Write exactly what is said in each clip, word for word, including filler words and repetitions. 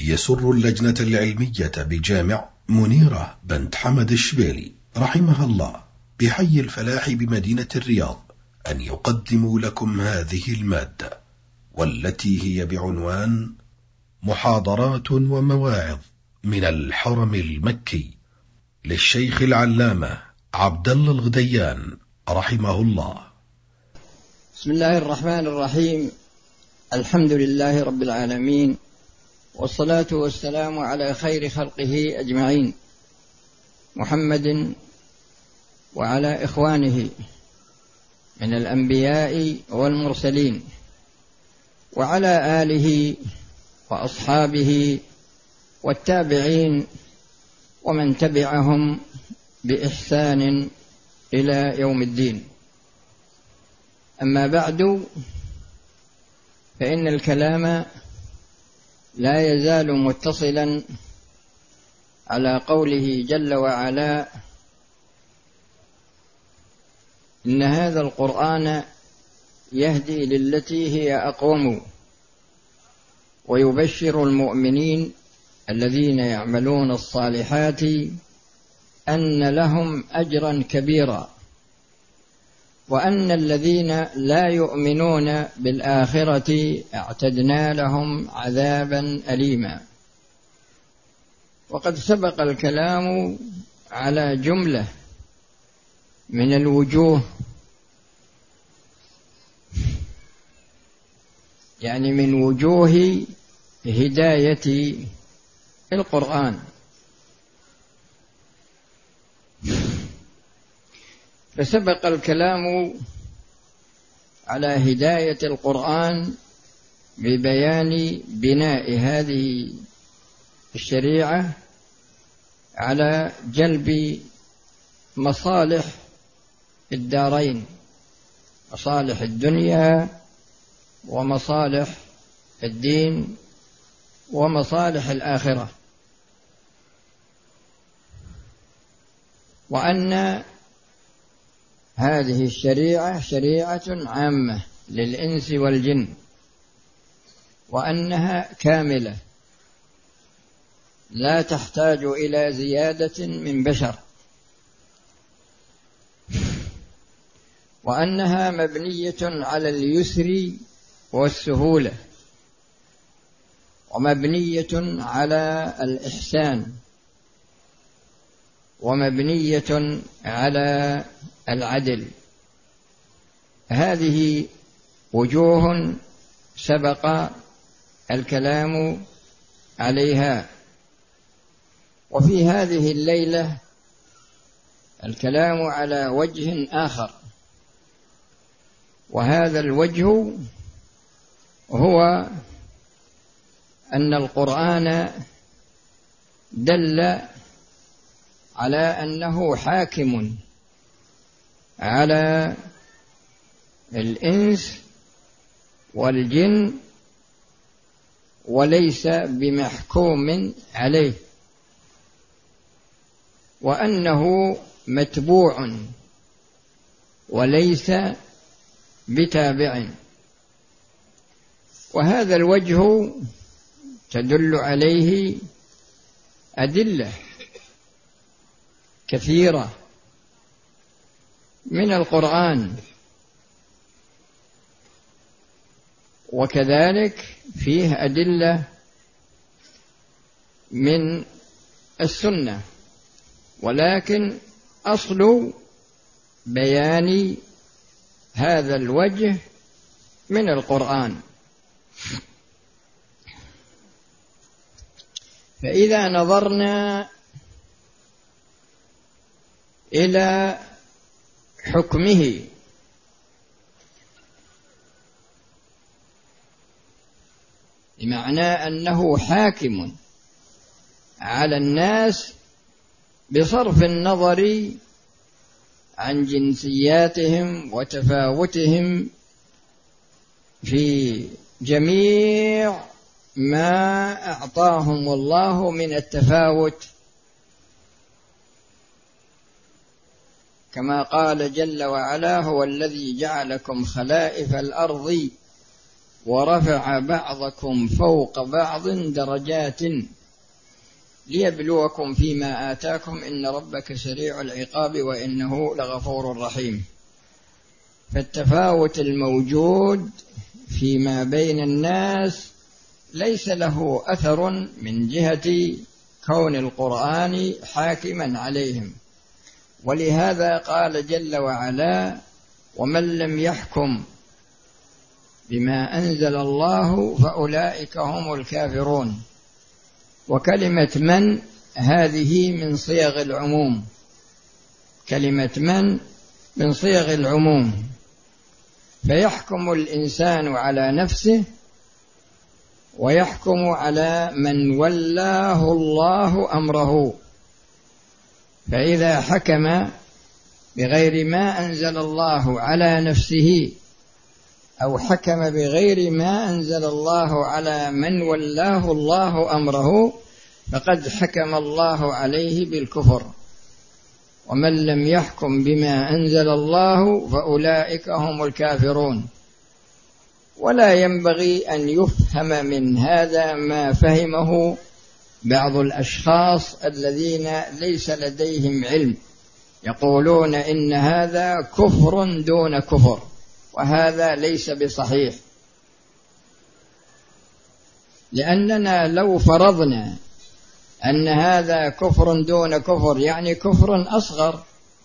يسر اللجنة العلمية بجامع منيرة بنت حمد الشبيلي رحمها الله بحي الفلاح بمدينة الرياض أن يقدموا لكم هذه المادة، والتي هي بعنوان محاضرات ومواعظ من الحرم المكي للشيخ العلامة عبد الله الغديان رحمه الله. بسم الله الرحمن الرحيم. الحمد لله رب العالمين، والصلاة والسلام على خير خلقه أجمعين، محمد وعلى إخوانه من الأنبياء والمرسلين، وعلى آله وأصحابه والتابعين ومن تبعهم بإحسان إلى يوم الدين. أما بعد، فإن الكلام لا يزال متصلا على قوله جل وعلا: إن هذا القرآن يهدي للتي هي أقوم ويبشر المؤمنين الذين يعملون الصالحات أن لهم أجرا كبيرا، وأن الذين لا يؤمنون بالآخرة اعتدنا لهم عذابا أليما. وقد سبق الكلام على جملة من الوجوه، يعني من وجوه هداية القرآن. فسبق الكلام على هداية القرآن ببيان بناء هذه الشريعة على جلب مصالح الدارين، مصالح الدنيا ومصالح الدين ومصالح الآخرة، وأن هذه الشريعة شريعة عامة للإنس والجن، وأنها كاملة لا تحتاج إلى زيادة من بشر، وأنها مبنية على اليسر والسهولة، ومبنية على الإحسان، ومبنية على العدل. هذه وجوه سبق الكلام عليها. وفي هذه الليلة الكلام على وجه آخر، وهذا الوجه هو أن القرآن دل على أنه حاكم على الإنس والجن، وليس بمحكوم عليه، وأنه متبوع وليس بتابع. وهذا الوجه تدل عليه أدلة كثيرة من القرآن، وكذلك فيه أدلة من السنة، ولكن أصل بيان هذا الوجه من القرآن. فإذا نظرنا إلى حكمه بمعنى أنه حاكم على الناس بصرف النظر عن جنسياتهم وتفاوتهم في جميع ما أعطاهم الله من التفاوت، كما قال جل وعلا: هو الذي جعلكم خلائف الأرض ورفع بعضكم فوق بعض درجات ليبلوكم فيما آتاكم إن ربك سريع العقاب وإنه لغفور رحيم. فالتفاوت الموجود فيما بين الناس ليس له أثر من جهة كون القرآن حاكما عليهم، ولهذا قال جل وعلا: ومن لم يحكم بما أنزل الله فأولئك هم الكافرون. وكلمة من هذه من صيغ العموم، كلمة من من صيغ العموم، فيحكم الإنسان على نفسه ويحكم على من ولاه الله أمره. فإذا حكم بغير ما أنزل الله على نفسه أو حكم بغير ما أنزل الله على من ولاه الله أمره فقد حكم الله عليه بالكفر. ومن لم يحكم بما أنزل الله فأولئك هم الكافرون. ولا ينبغي أن يفهم من هذا ما فهمه بعض الأشخاص الذين ليس لديهم علم، يقولون إن هذا كفر دون كفر، وهذا ليس بصحيح. لأننا لو فرضنا أن هذا كفر دون كفر يعني كفر أصغر،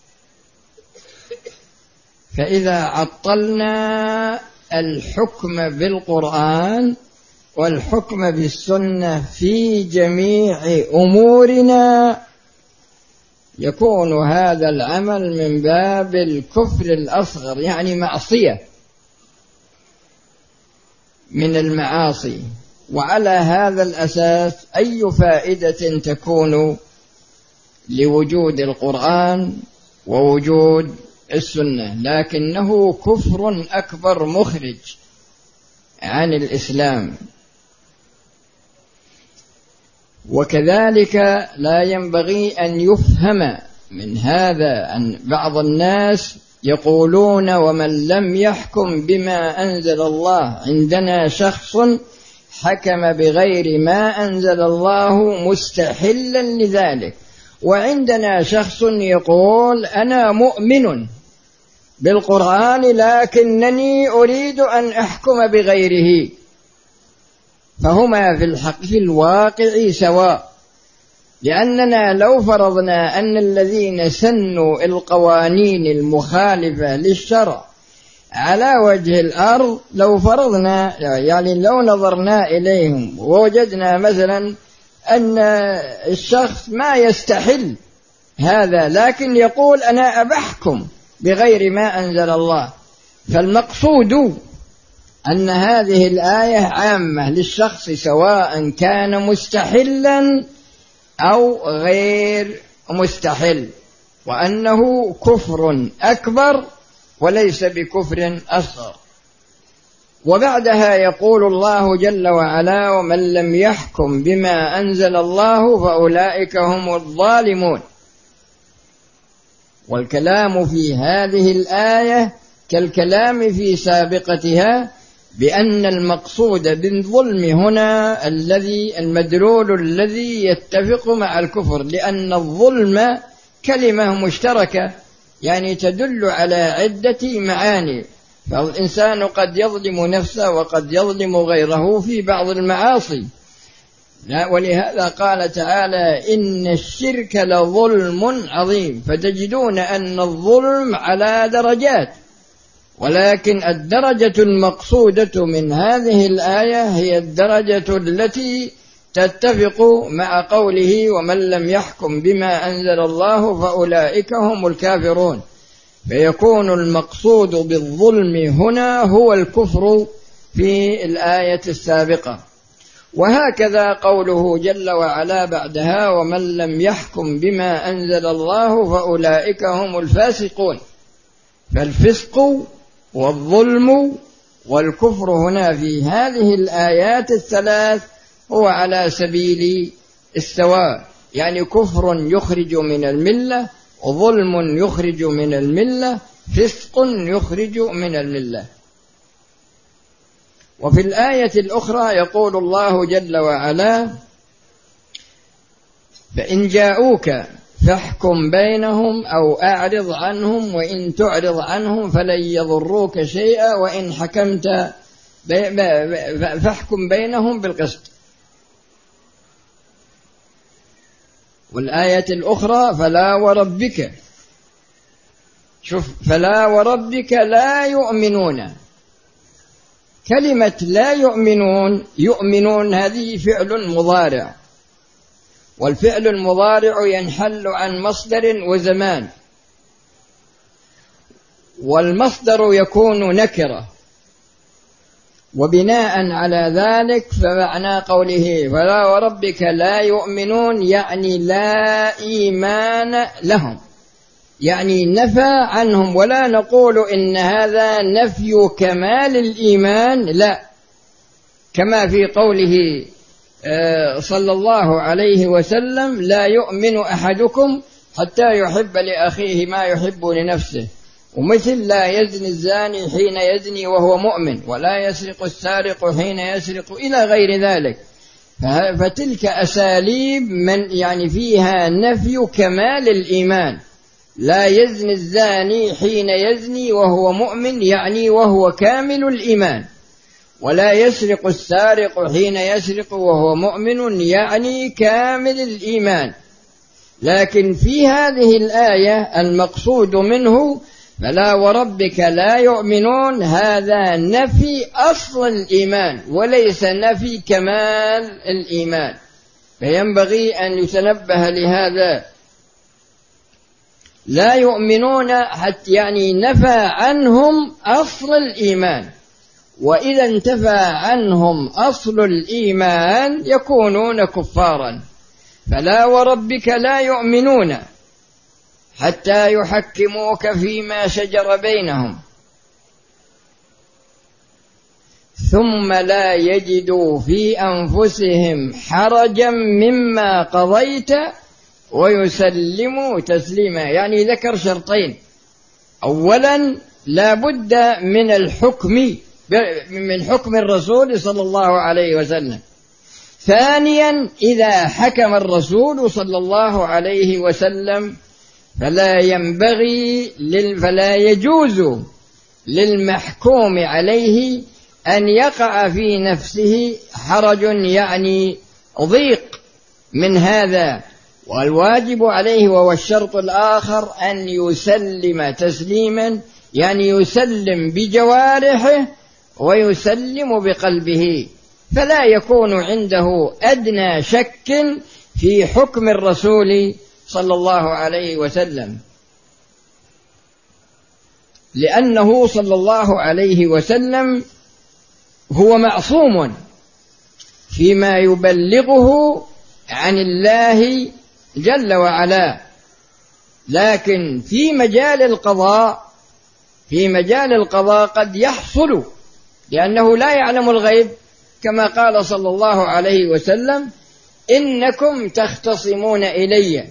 فإذا عطلنا الحكم بالقرآن والحكم بالسنة في جميع أمورنا يكون هذا العمل من باب الكفر الأصغر، يعني معصية من المعاصي. وعلى هذا الأساس أي فائدة تكون لوجود القرآن ووجود السنة؟ لكنه كفر أكبر مخرج عن الإسلام. وكذلك لا ينبغي أن يفهم من هذا أن بعض الناس يقولون ومن لم يحكم بما أنزل الله، عندنا شخص حكم بغير ما أنزل الله مستحلا لذلك، وعندنا شخص يقول أنا مؤمن بالقرآن لكنني أريد أن أحكم بغيره، فهما في الحق في الواقع سواء. لأننا لو فرضنا أن الذين سنوا القوانين المخالفة للشرع على وجه الأرض، لو فرضنا يعني لو نظرنا إليهم ووجدنا مثلا أن الشخص ما يستحل هذا لكن يقول أنا أبحكم بغير ما أنزل الله، فالمقصود أن هذه الآية عامة للشخص سواء كان مستحلا أو غير مستحل، وأنه كفر أكبر وليس بكفر أصغر. وبعدها يقول الله جل وعلا ومن لم يحكم بما أنزل الله فأولئك هم الظالمون. والكلام في هذه الآية كالكلام في سابقتها بأن المقصود بالظلم هنا الذي المدلول الذي يتفق مع الكفر، لأن الظلم كلمة مشتركة يعني تدل على عدة معاني، فالإنسان قد يظلم نفسه وقد يظلم غيره في بعض المعاصي. ولهذا قال تعالى إن الشرك لظلم عظيم، فتجدون أن الظلم على درجات، ولكن الدرجة المقصودة من هذه الآية هي الدرجة التي تتفق مع قوله ومن لم يحكم بما أنزل الله فأولئك هم الكافرون، فيكون المقصود بالظلم هنا هو الكفر في الآية السابقة. وهكذا قوله جل وعلا بعدها ومن لم يحكم بما أنزل الله فأولئك هم الفاسقون. فالفسق والظلم والكفر هنا في هذه الآيات الثلاث هو على سبيل السواء، يعني كفر يخرج من الملة، وظلم يخرج من الملة، فسق يخرج من الملة. وفي الآية الأخرى يقول الله جل وعلا: فإن جاءوك فاحكم بينهم أو أعرض عنهم وإن تعرض عنهم فلن يضروك شيئا وإن حكمت فاحكم بينهم بالقسط. والآية الأخرى: فلا وربك، شوف، فلا وربك لا يؤمنون. كلمة لا يؤمنون، يؤمنون هذه فعل مضارع، والفعل المضارع ينحل عن مصدر وزمان، والمصدر يكون نكرة، وبناء على ذلك فمعنى قوله فلا وربك لا يؤمنون يعني لا إيمان لهم، يعني نفى عنهم. ولا نقول إن هذا نفي كمال الإيمان، لا، كما في قوله صلى الله عليه وسلم: لا يؤمن أحدكم حتى يحب لأخيه ما يحب لنفسه، ومثل لا يزني الزاني حين يزني وهو مؤمن، ولا يسرق السارق حين يسرق، إلى غير ذلك. فتلك أساليب من يعني فيها نفي كمال الإيمان. لا يزني الزاني حين يزني وهو مؤمن يعني وهو كامل الإيمان، ولا يسرق السارق حين يسرق وهو مؤمن يعني كامل الإيمان. لكن في هذه الآية المقصود منه فلا وربك لا يؤمنون، هذا نفي أصل الإيمان وليس نفي كمال الإيمان، فينبغي أن يتنبه لهذا. لا يؤمنون حتى يعني نفى عنهم أصل الإيمان، وإذا انتفى عنهم أصل الإيمان يكونون كفارا. فلا وربك لا يؤمنون حتى يحكموك فيما شجر بينهم ثم لا يجدوا في أنفسهم حرجا مما قضيت ويسلموا تسليما. يعني ذكر شرطين: أولا لا بد من الحكم من حكم الرسول صلى الله عليه وسلم. ثانيا إذا حكم الرسول صلى الله عليه وسلم فلا ينبغي فلا يجوز للمحكوم عليه أن يقع في نفسه حرج يعني ضيق من هذا، والواجب عليه وهو الشرط الآخر أن يسلم تسليما، يعني يسلم بجوارحه ويسلم بقلبه، فلا يكون عنده أدنى شك في حكم الرسول صلى الله عليه وسلم، لأنه صلى الله عليه وسلم هو معصوم فيما يبلغه عن الله جل وعلا. لكن في مجال القضاء في مجال القضاء قد يحصل، لأنه لا يعلم الغيب، كما قال صلى الله عليه وسلم: إنكم تختصمون إلي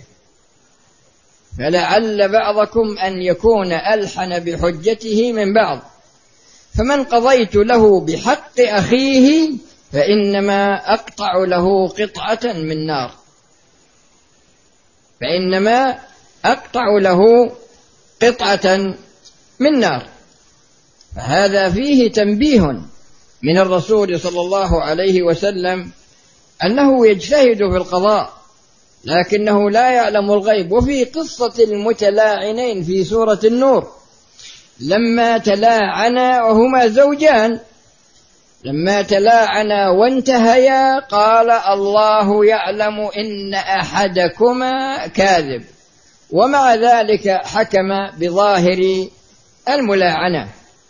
فلعل بعضكم أن يكون ألحن بحجته من بعض، فمن قضيت له بحق أخيه فإنما أقطع له قطعة من نار فإنما أقطع له قطعة من نار. فهذا فيه تنبيه من الرسول صلى الله عليه وسلم أنه يجتهد في القضاء لكنه لا يعلم الغيب. وفي قصة المتلاعنين في سورة النور لما تلاعنا وهما زوجان، لما تلاعنا وانتهيا قال: الله يعلم إن أحدكما كاذب، ومع ذلك حكم بظاهر الملاعنة.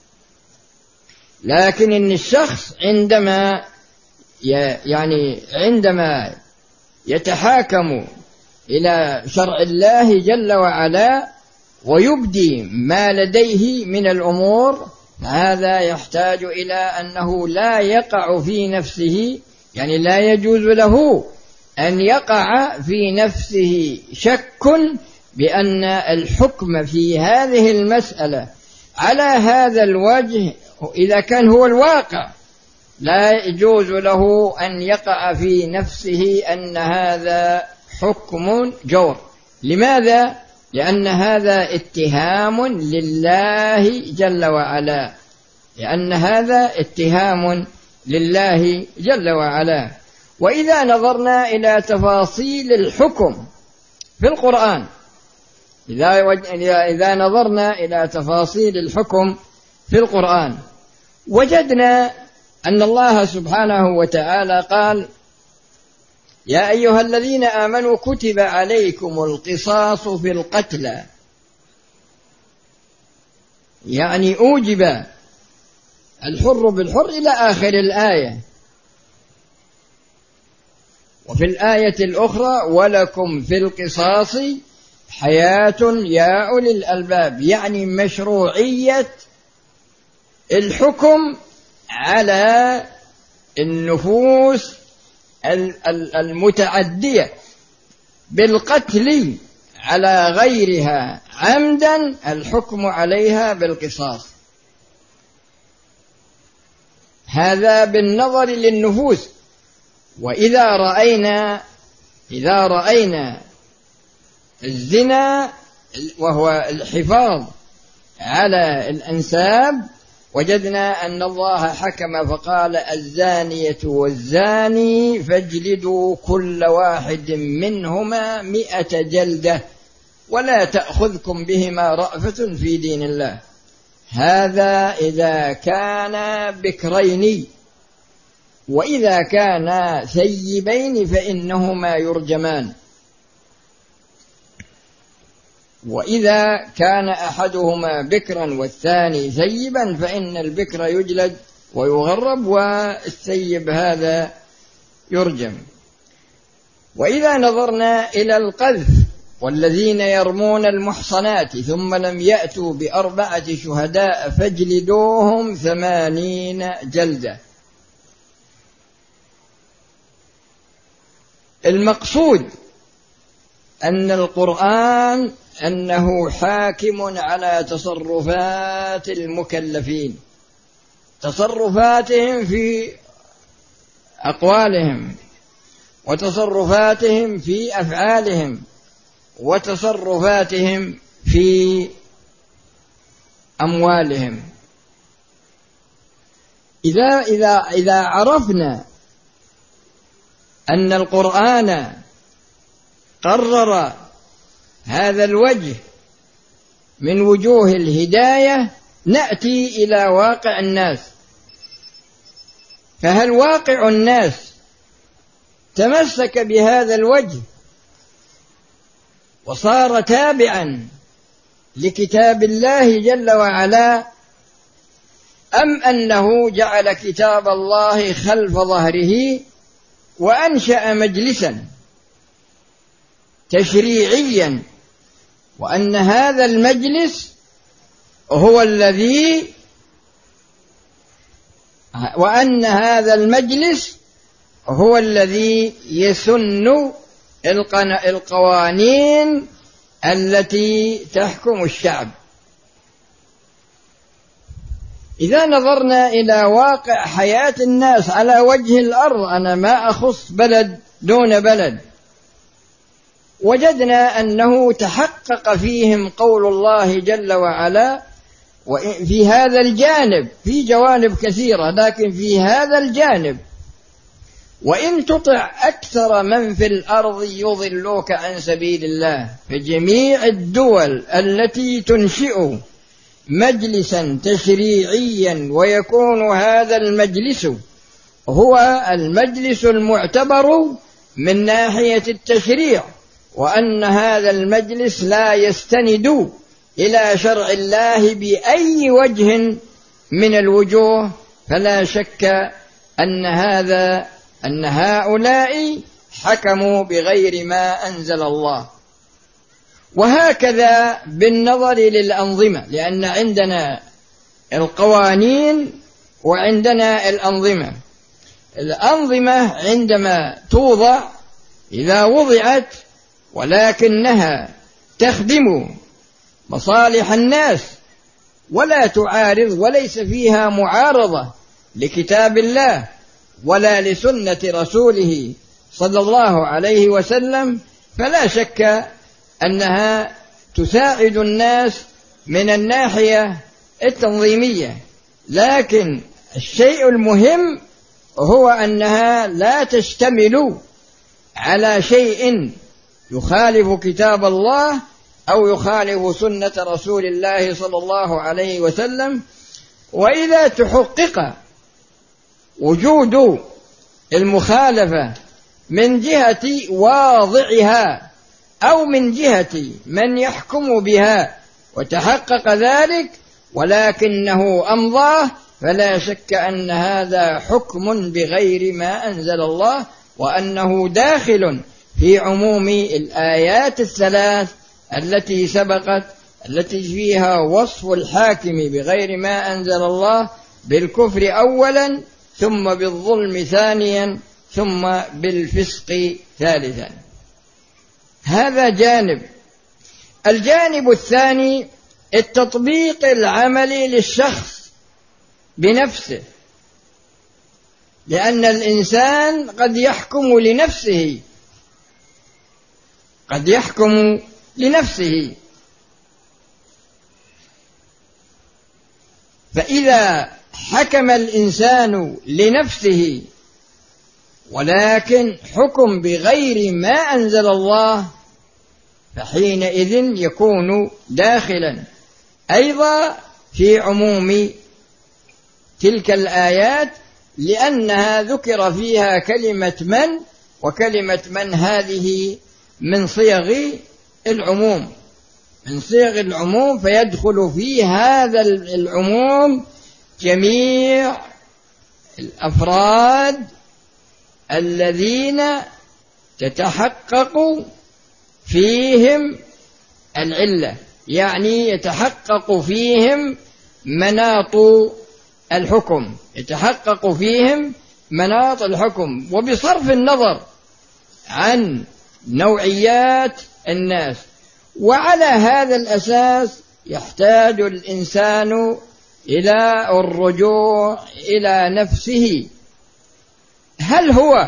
لكن إن الشخص عندما يعني عندما يتحاكم إلى شرع الله جل وعلا ويبدي ما لديه من الأمور، هذا يحتاج إلى أنه لا يقع في نفسه، يعني لا يجوز له أن يقع في نفسه شك بأن الحكم في هذه المسألة على هذا الوجه إذا كان هو الواقع لا يجوز له أن يقع في نفسه أن هذا حكم جور. لماذا؟ لأن هذا اتهام لله جل وعلا، لأن هذا اتهام لله جل وعلا. وإذا نظرنا إلى تفاصيل الحكم في القرآن، إذا, إذا نظرنا إلى تفاصيل الحكم في القرآن وجدنا أن الله سبحانه وتعالى قال: يا أيها الذين آمنوا كتب عليكم القصاص في القتلى، يعني أوجب الحر بالحر إلى آخر الآية. وفي الآية الأخرى: ولكم في القصاص حياة يا أولي الألباب، يعني مشروعية الحكم على النفوس المتعدية بالقتل على غيرها عمدا، الحكم عليها بالقصاص. هذا بالنظر للنفوس. وإذا رأينا إذا رأينا الزنا وهو الحفاظ على الأنساب، وجدنا أن الله حكم فقال: الزانية والزاني فاجلدوا كل واحد منهما مئة جلدة ولا تأخذكم بهما رأفة في دين الله. هذا إذا كان بكرين، وإذا كان ثيبين فإنهما يرجمان. وإذا كان أحدهما بكرا والثاني ثيبا فإن البكر يجلد ويغرب، والثيب هذا يرجم. وإذا نظرنا إلى القذف: والذين يرمون المحصنات ثم لم يأتوا بأربعة شهداء فاجلدوهم ثمانين جلدة. المقصود أن القرآن أنه حاكم على تصرفات المكلفين، تصرفاتهم في أقوالهم، وتصرفاتهم في أفعالهم، وتصرفاتهم في أموالهم. إذا إذا إذا عرفنا أن القرآن قرر هذا الوجه من وجوه الهداية، نأتي إلى واقع الناس. فهل واقع الناس تمسك بهذا الوجه وصار تابعا لكتاب الله جل وعلا، أم أنه جعل كتاب الله خلف ظهره وأنشأ مجلسا تشريعيا، وأن هذا المجلس هو الذي وأن هذا المجلس هو الذي يسن القوانين التي تحكم الشعب؟ إذا نظرنا إلى واقع حياة الناس على وجه الأرض، أنا ما أخص بلد دون بلد، وجدنا أنه تحقق فيهم قول الله جل وعلا في هذا الجانب، في جوانب كثيرة، لكن في هذا الجانب: وإن تطع أكثر من في الأرض يضلوك عن سبيل الله. فجميع الدول التي تنشئ مجلسا تشريعيا ويكون هذا المجلس هو المجلس المعتبر من ناحية التشريع، وأن هذا المجلس لا يستند إلى شرع الله بأي وجه من الوجوه، فلا شك أن هذا أن هؤلاء حكموا بغير ما أنزل الله. وهكذا بالنظر للأنظمة، لأن عندنا القوانين وعندنا الأنظمة. الأنظمة عندما توضع، إذا وضعت ولكنها تخدم مصالح الناس ولا تعارض وليس فيها معارضة لكتاب الله ولا لسنة رسوله صلى الله عليه وسلم، فلا شك أنها تساعد الناس من الناحية التنظيمية، لكن الشيء المهم هو أنها لا تشتمل على شيء يخالف كتاب الله أو يخالف سنة رسول الله صلى الله عليه وسلم. وإذا تحقق وجود المخالفة من جهة واضعها أو من جهة من يحكم بها وتحقق ذلك ولكنه أمضاه، فلا شك أن هذا حكم بغير ما أنزل الله، وأنه داخل في عموم الآيات الثلاث التي سبقت، التي فيها وصف الحاكم بغير ما أنزل الله بالكفر أولا، ثم بالظلم ثانيا، ثم بالفسق ثالثا. هذا جانب. الجانب الثاني التطبيق العملي للشخص بنفسه، لأن الإنسان قد يحكم لنفسه قد يحكم لنفسه فإذا حكم الإنسان لنفسه ولكن حكم بغير ما أنزل الله، فحينئذ يكون داخلا أيضا في عموم تلك الآيات، لأنها ذكر فيها كلمة من، وكلمة من هذه من صيغ العموم من صيغ العموم فيدخل في هذا العموم جميع الأفراد الذين تتحقق فيهم العلة، يعني يتحقق فيهم مناط الحكم يتحقق فيهم مناط الحكم وبصرف النظر عن نوعيات الناس. وعلى هذا الأساس يحتاج الإنسان إلى الرجوع إلى نفسه، هل هو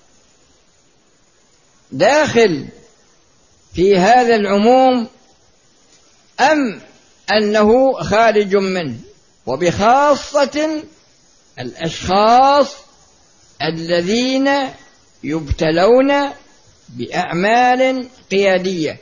داخل في هذا العموم أم أنه خارج منه، وبخاصة الأشخاص الذين يبتلون بأعمال قيادية،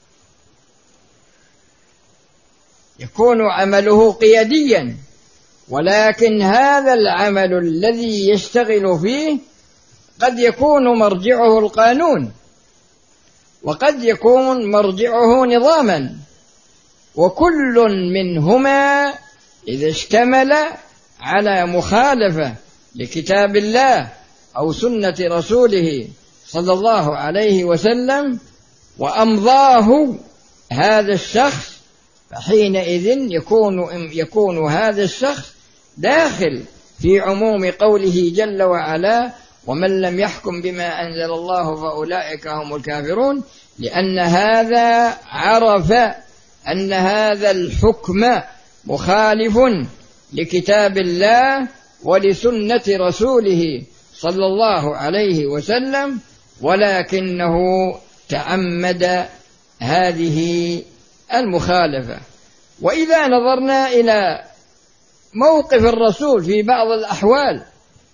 يكون عمله قياديا ولكن هذا العمل الذي يشتغل فيه قد يكون مرجعه القانون وقد يكون مرجعه نظاما، وكل منهما إذا اشتمل على مخالفة لكتاب الله أو سنة رسوله صلى الله عليه وسلم وأمضاه هذا الشخص، فحينئذ يكون يكون هذا الشخص داخل في عموم قوله جل وعلا: ومن لم يحكم بما أنزل الله فأولئك هم الكافرون، لأن هذا عرف أن هذا الحكم مخالف لكتاب الله ولسنة رسوله صلى الله عليه وسلم، ولكنه تعمد هذه المخالفة. وإذا نظرنا إلى موقف الرسول في بعض الأحوال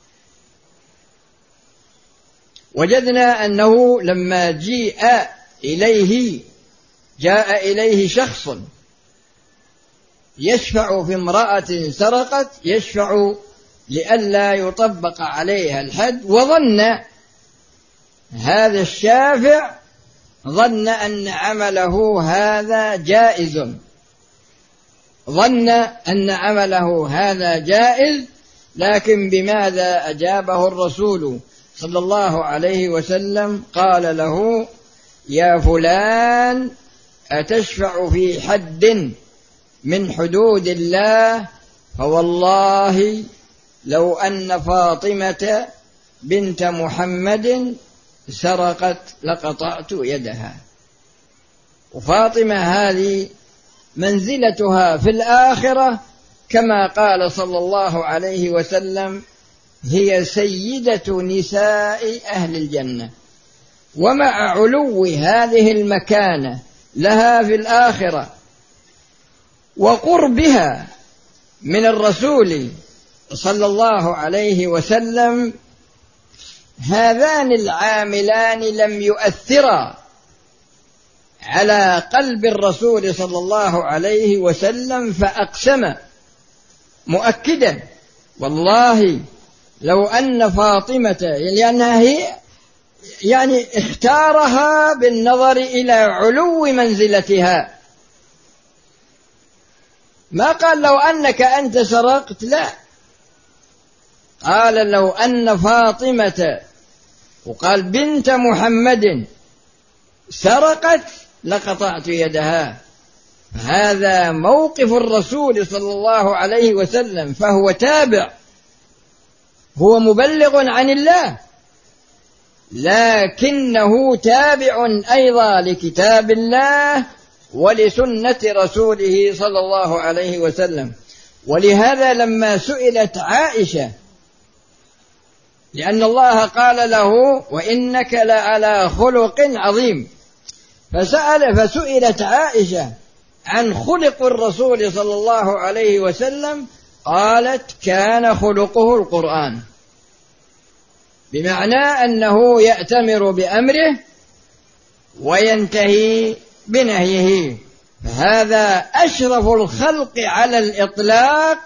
وجدنا أنه لما جيء إليه جاء إليه شخص يشفع في امرأة سرقت، يشفع لئلا يطبق عليها الحد، وظن هذا الشافع ظن أن عمله هذا جائز ظن أن عمله هذا جائز لكن بماذا أجابه الرسول صلى الله عليه وسلم؟ قال له: يا فلان، أتشفع في حد من حدود الله؟ فوالله لو أن فاطمة بنت محمد سرقت لقطعت يدها. وفاطمة هذه منزلتها في الآخرة كما قال صلى الله عليه وسلم: هي سيدة نساء أهل الجنة. ومع علو هذه المكانة لها في الآخرة وقربها من الرسول صلى الله عليه وسلم، هذان العاملان لم يؤثرا على قلب الرسول صلى الله عليه وسلم، فأقسم مؤكدا: والله لو أن فاطمة، لأنها هي يعني اختارها بالنظر إلى علو منزلتها، ما قال لو أنك أنت سرقت، لا، قال لو أن فاطمة، وقال بنت محمد، سرقت لقطعت يدها. هذا موقف الرسول صلى الله عليه وسلم، فهو تابع، هو مبلغ عن الله، لكنه تابع أيضا لكتاب الله ولسنة رسوله صلى الله عليه وسلم. ولهذا لما سئلت عائشة، لأن الله قال له: وإنك لعلى خلق عظيم، فسأل فسئلت عائشة عن خلق الرسول صلى الله عليه وسلم، قالت: كان خلقه القرآن، بمعنى أنه يأتمر بأمره وينتهي بنهيه، فهذا أشرف الخلق على الإطلاق.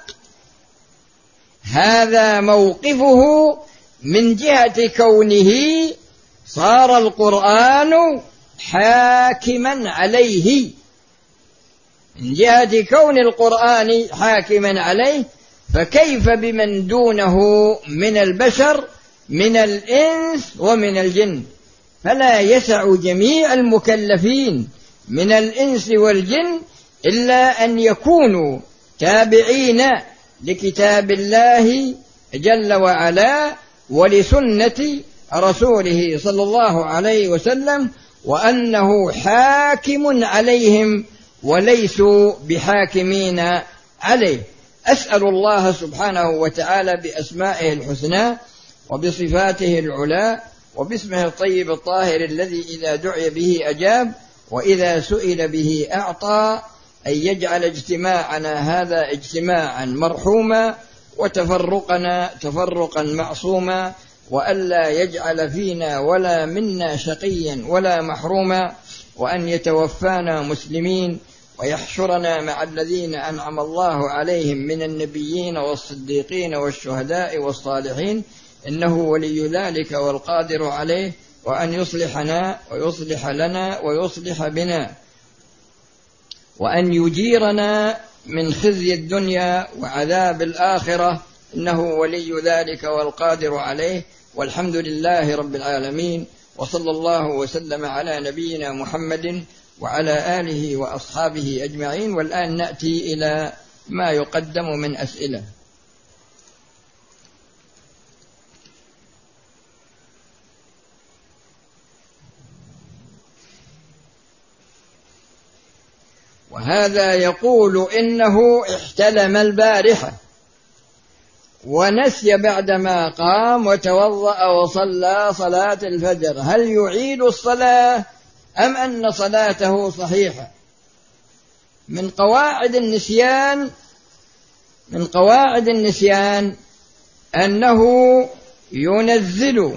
هذا موقفه من جهة كونه صار القرآن حاكما عليه، من جهة كون القرآن حاكما عليه، فكيف بمن دونه من البشر، من الإنس ومن الجن؟ فلا يسع جميع المكلفين من الإنس والجن إلا أن يكونوا تابعين لكتاب الله جل وعلا ولسنة رسوله صلى الله عليه وسلم، وأنه حاكم عليهم وليسوا بحاكمين عليه. أسأل الله سبحانه وتعالى بأسمائه الحسنى وبصفاته العلى وباسمه الطيب الطاهر الذي إذا دعي به أجاب وإذا سئل به أعطى، أن يجعل اجتماعنا هذا اجتماعا مرحوما، وتفرقنا تفرقا معصوما، وألا يجعل فينا ولا منا شقيا ولا محروما، وأن يتوفانا مسلمين، ويحشرنا مع الذين أنعم الله عليهم من النبيين والصديقين والشهداء والصالحين، إنه ولي ذلك والقادر عليه، وأن يصلحنا ويصلح لنا ويصلح بنا، وأن يجيرنا من خزي الدنيا وعذاب الآخرة، إنه ولي ذلك والقادر عليه. والحمد لله رب العالمين، وصلى الله وسلم على نبينا محمد وعلى آله وأصحابه أجمعين. والآن نأتي إلى ما يقدم من أسئلة. وهذا يقول إنه احتلم البارحة ونسي بعدما قام وتوضأ وصلى صلاة الفجر، هل يعيد الصلاة أم أن صلاته صحيحة؟ من قواعد النسيان من قواعد النسيان أنه ينزل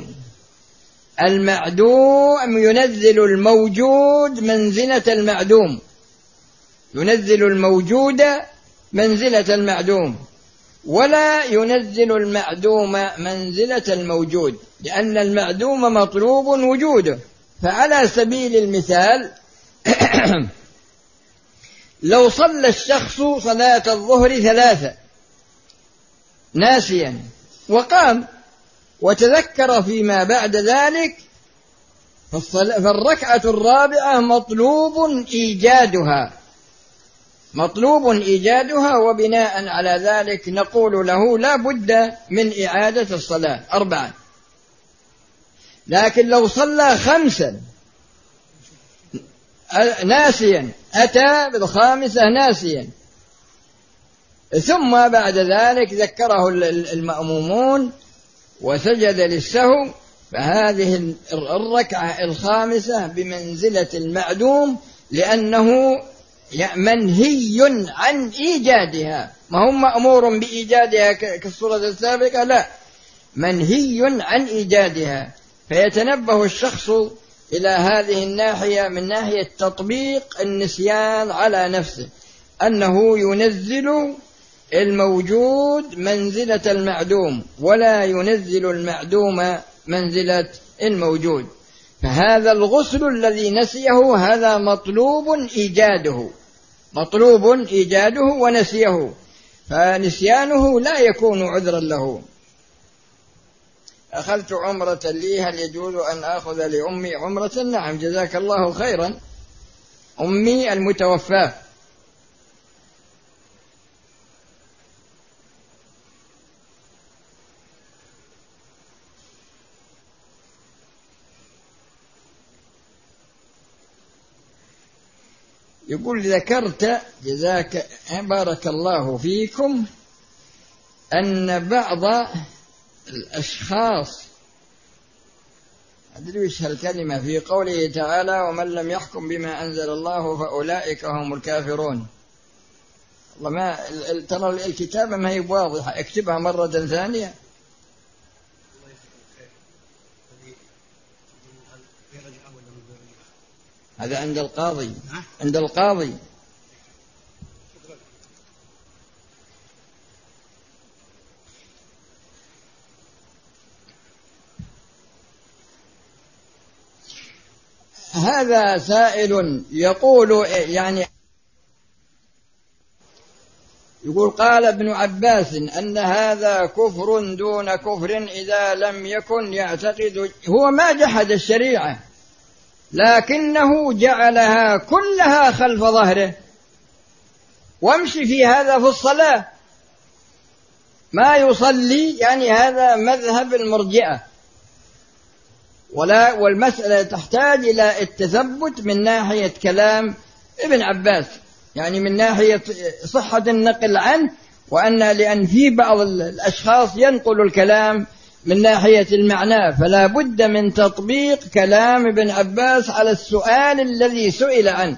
المعدوم ينزل الموجود منزلة المعدوم ينزل الموجود منزلة المعدوم، ولا ينزل المعدوم منزلة الموجود، لأن المعدوم مطلوب وجوده. فعلى سبيل المثال لو صلى الشخص صلاة الظهر ثلاثة ناسيا وقام وتذكر فيما بعد ذلك، فالركعة الرابعة مطلوب إيجادها مطلوب إيجادها وبناء على ذلك نقول له لا بد من إعادة الصلاة أربعا. لكن لو صلى خمسا ناسيا، أتى بالخامسة ناسيا، ثم بعد ذلك ذكره المأمومون وسجد للسهو، فهذه الركعة الخامسة بمنزلة المعدوم، لأنه منهي عن إيجادها، ما هم مأمور بإيجادها كالصورة السابقة، لا، منهي عن إيجادها. فيتنبه الشخص إلى هذه الناحية من ناحية تطبيق النسيان على نفسه، أنه ينزل الموجود منزلة المعدوم ولا ينزل المعدوم منزلة الموجود. فهذا الغسل الذي نسيه هذا مطلوب إيجاده، مطلوب إيجاده ونسيه، فنسيانه لا يكون عذرا له. أخذت عمرة لي، هل يجوز أن أخذ لأمي عمرة؟ نعم، جزاك الله خيرا. أمي المتوفاة. يقول ذكرت جزاك بارك الله فيكم أن بعض الأشخاص، أدري وش هالكلمة في قوله تعالى ومن لم يحكم بما أنزل الله فأولئك هم الكافرون. والله ما ترى الكتابة ما هي واضحة، اكتبها مرة ثانية. هذا عند القاضي، عند القاضي. هذا سائل يقول يعني يقول قال ابن عباس أن هذا كفر دون كفر إذا لم يكن يعتقد. هو ما جحد الشريعة، لكنه جعلها كلها خلف ظهره، وامشي في هذا في الصلاة ما يصلي، يعني هذا مذهب المرجئة. ولا والمسألة تحتاج إلى التثبت من ناحية كلام ابن عباس، يعني من ناحية صحة النقل عنه، وأن لأن في بعض الأشخاص ينقل الكلام من ناحية المعنى، فلا بد من تطبيق كلام ابن عباس على السؤال الذي سئل عنه.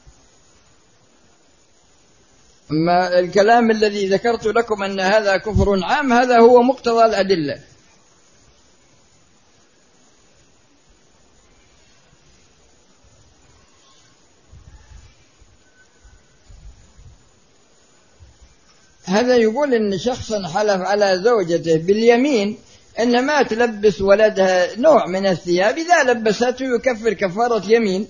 أما الكلام الذي ذكرت لكم أن هذا كفر عام، هذا هو مقتضى الأدلة. هذا يقول إن شخصا حلف على زوجته باليمين إن ما تلبس ولدها نوع من الثياب، إذا لبسته يكفر كفارة يمين.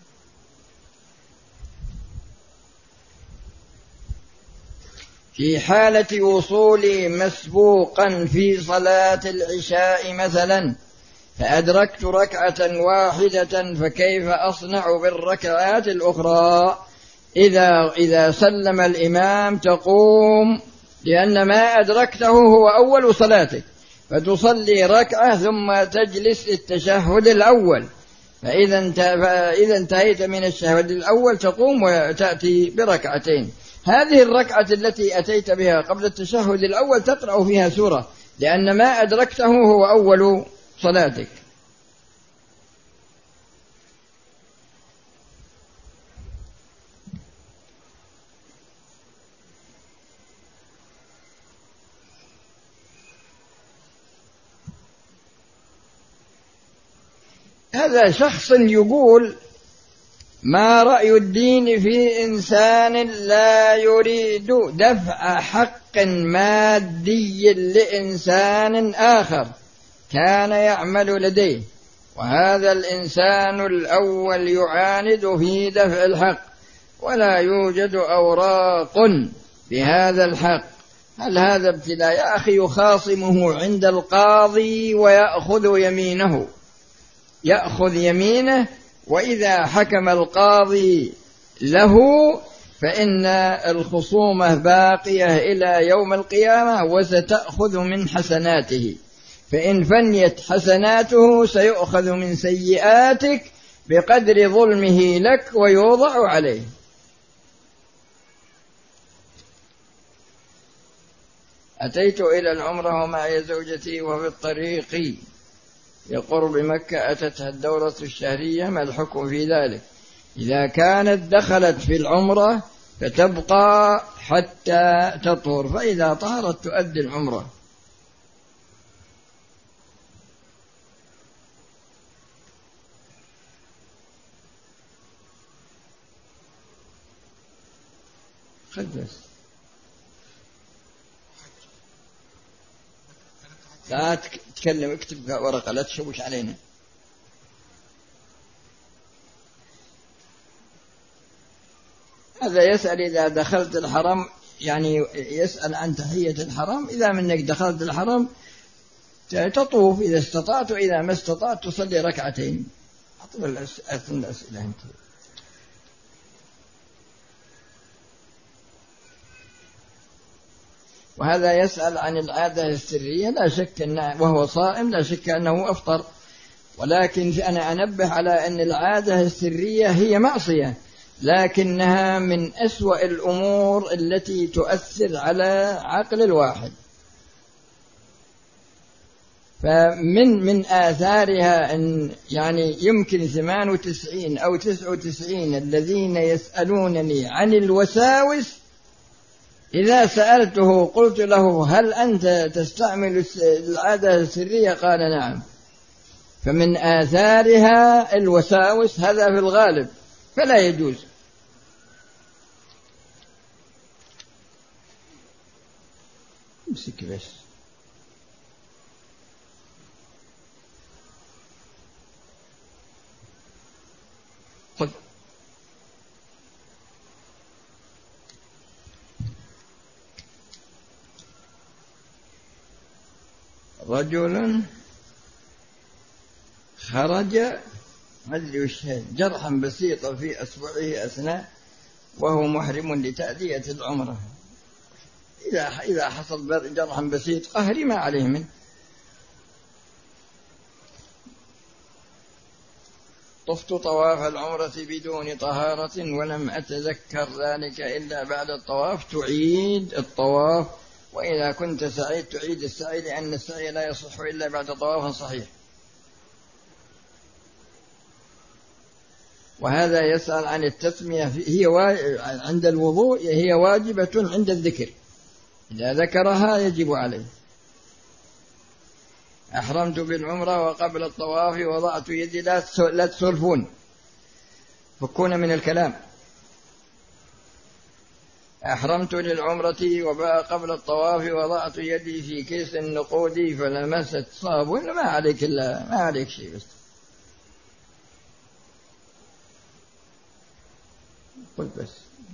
في حالة وصولي مسبوقا في صلاة العشاء مثلا فأدركت ركعة واحدة، فكيف أصنع بالركعات الأخرى؟ إذا إذا سلم الإمام تقوم، لأن ما أدركته هو أول صلاتك، فتصلي ركعة ثم تجلس التشهد الأول، فإذا فإذا انتهيت من التشهد الأول تقوم وتأتي بركعتين. هذه الركعة التي أتيت بها قبل التشهد الأول تقرأ فيها سورة، لأن ما أدركته هو أول صلاتك. هذا شخص يقول ما رأي الدين في إنسان لا يريد دفع حق مادي لإنسان آخر كان يعمل لديه، وهذا الإنسان الأول يعاند في دفع الحق ولا يوجد أوراق بهذا الحق، هل هذا ابتلاء؟ يا أخي يخاصمه عند القاضي ويأخذ يمينه، يأخذ يمينه، وإذا حكم القاضي له فإن الخصومة باقية إلى يوم القيامة، وستأخذ من حسناته، فإن فنيت حسناته سيؤخذ من سيئاتك بقدر ظلمه لك ويوضع عليه. أتيت إلى العمرة ومعي زوجتي وفي الطريق يقرب مكة أتتها الدورة الشهرية، ما الحكم في ذلك؟ إذا كانت دخلت في العمرة فتبقى حتى تطهر، فإذا طهرت تؤدي العمرة. خلص. لا تتكلم، اكتب ورقة لا تشوش علينا. هذا يسأل إذا دخلت الحرم، يعني يسأل عن تحية الحرم. إذا منك دخلت الحرم تطوف إذا استطعت، وإذا ما استطعت تصلي ركعتين. أطلب الأسئلة أنت. وهذا يسأل عن العادة السرية، لا شك أنه وهو صائم لا شك أنه أفطر، ولكن أنا أنبه على أن العادة السرية هي معصية، لكنها من أسوأ الأمور التي تؤثر على عقل الواحد. فمن من آثارها أن يعني يمكن ثمانية وتسعين أو تسعة وتسعين الذين يسألونني عن الوساوس إذا سألته قلت له هل أنت تستعمل العادة السرية؟ قال نعم. فمن آثارها الوساوس، هذا في الغالب، فلا يجوز. امسك بس. خذ. رجل خرج مدري وش جرحا بسيطا في أصبعه أثناء وهو محرم لتأدية العمرة. إذا إذا حصل جرحا بسيط قهري ما عليه منه. طفت طواف العمرة بدون طهارة ولم أتذكر ذلك إلا بعد الطواف. تعيد الطواف، وإذا كنت سعيد تعيد السعي، لأن السعي لا يصح إلا بعد طواف صحيح. وهذا يسأل عن التسمية، هي عند الوضوء هي واجبة عند الذكر، إذا ذكرها يجب عليه. أحرمت بالعمرة وقبل الطواف وضعت يدي، لا تسولفون، فكون من الكلام. أحرمت للعمرة وقبل الطواف وضعت يدي في كيس النقود فلمست صابون. ما عليك إلا ما عليك شيء بس. قل بس.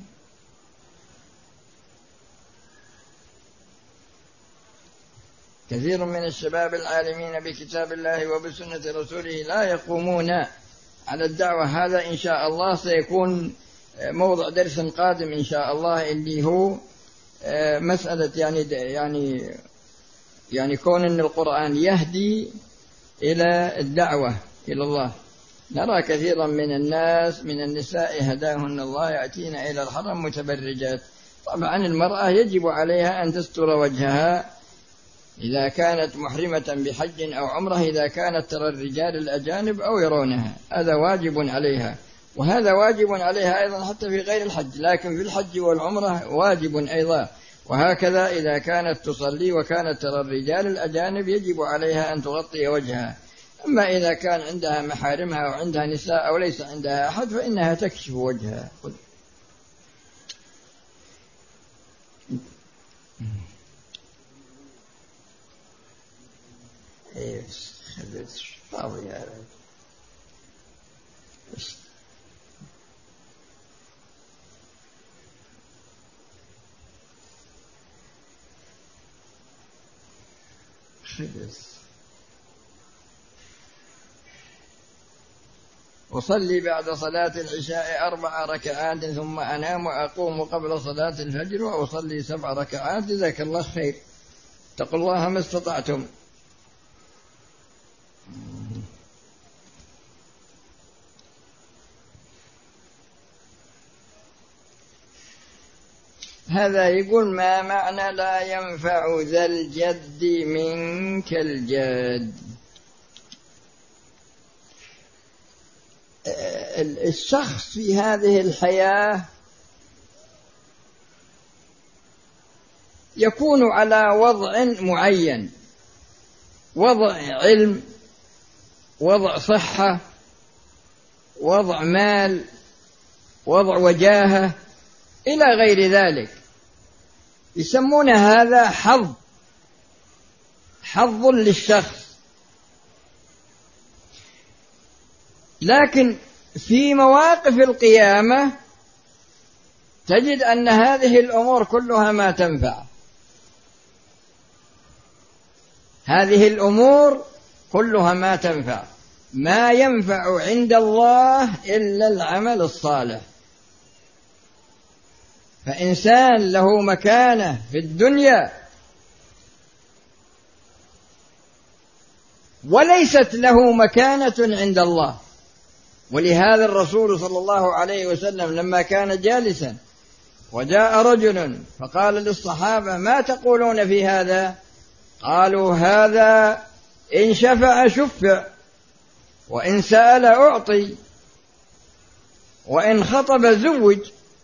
كثير من الشباب العالمين بكتاب الله وبسنة رسوله لا يقومون على الدعوة. هذا إن شاء الله سيكون موضع درس قادم إن شاء الله، اللي هو مسألة يعني يعني يعني كون أن القرآن يهدي إلى الدعوة إلى الله. نرى كثيرا من الناس من النساء هداهن الله يأتين إلى الحرم متبرجات. طبعا المرأة يجب عليها أن تستر وجهها إذا كانت محرمة بحج أو عمرة، إذا كانت ترى الرجال الأجانب أو يرونها، هذا واجب عليها. وهذا واجب عليها أيضا حتى في غير الحج، لكن في الحج والعمرة واجب أيضا. وهكذا إذا كانت تصلي وكانت ترى الرجال الأجانب يجب عليها أن تغطي وجهها. أما إذا كان عندها محارمها أو عندها نساء أو ليس عندها أحد فإنها تكشف وجهها. إيه فاضي يا رجل. خلص. أصلي بعد صلاة العشاء أربع ركعات ثم أنام وأقوم قبل صلاة الفجر وأصلي سبع ركعات. جزاك الله خير. اتقوا الله ما استطعتم. هذا يقول ما معنى لا ينفع ذا الجد منك الجد؟ الشخص في هذه الحياة يكون على وضع معين، وضع علم، وضع صحة، وضع مال، وضع وجاهة إلى غير ذلك، يسمون هذا حظ، حظ للشخص. لكن في مواقف القيامة تجد أن هذه الأمور كلها ما تنفع، هذه الأمور كلها ما تنفع، ما ينفع عند الله إلا العمل الصالح. فإنسان له مكانة في الدنيا وليست له مكانة عند الله، ولهذا الرسول صلى الله عليه وسلم لما كان جالسا وجاء رجل فقال للصحابة ما تقولون في هذا؟ قالوا هذا إن شفع شفع، وإن سأل أعطي، وإن خطب زوج.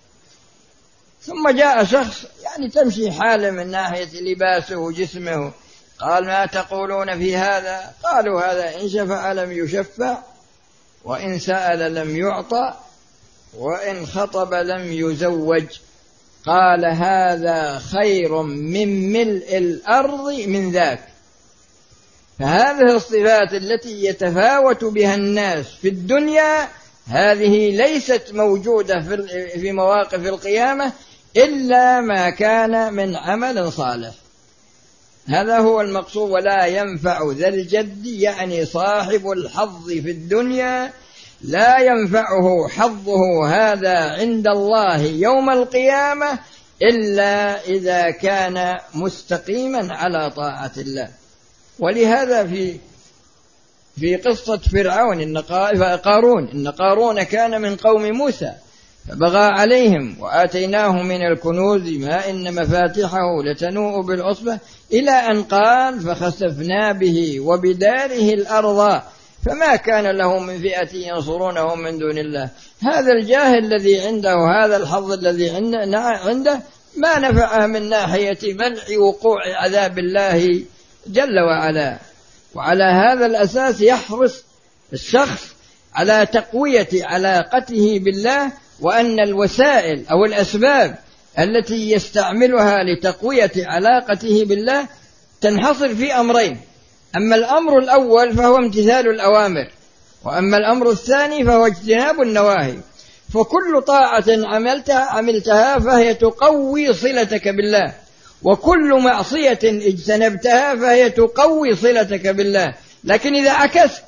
ثم جاء شخص يعني تمشي حاله من ناحية لباسه وجسمه، قال ما تقولون في هذا؟ قالوا هذا إن شفع لم يشفع، وإن سأل لم يعطى، وإن خطب لم يزوج. قال هذا خير من ملء الأرض من ذاك. فهذه الصفات التي يتفاوت بها الناس في الدنيا هذه ليست موجودة في مواقف القيامة إلا ما كان من عمل صالح. هذا هو المقصود. ولا ينفع ذا الجد يعني صاحب الحظ في الدنيا لا ينفعه حظه هذا عند الله يوم القيامة إلا إذا كان مستقيما على طاعة الله. ولهذا في في قصة فرعون إن قارون إن قارون كان من قوم موسى فبغى عليهم وآتيناه من الكنوز ما إن مفاتحه لتنوء بالعصبة إلى أن قال فخسفنا به وبداره الأرض فما كان له من فئة ينصرونه من دون الله. هذا الجاه الذي عنده، هذا الحظ الذي عنده ما نفعه من ناحية منع وقوع عذاب الله جل وعلا. وعلى هذا الأساس يحرص الشخص على تقوية علاقته بالله، وأن الوسائل أو الأسباب التي يستعملها لتقوية علاقته بالله تنحصر في أمرين: أما الأمر الأول فهو امتثال الأوامر، وأما الأمر الثاني فهو اجتناب النواهي. فكل طاعة عملتها عملتها فهي تقوي صلتك بالله، وكل معصية اجتنبتها فهي تقوي صلتك بالله. لكن إذا عكست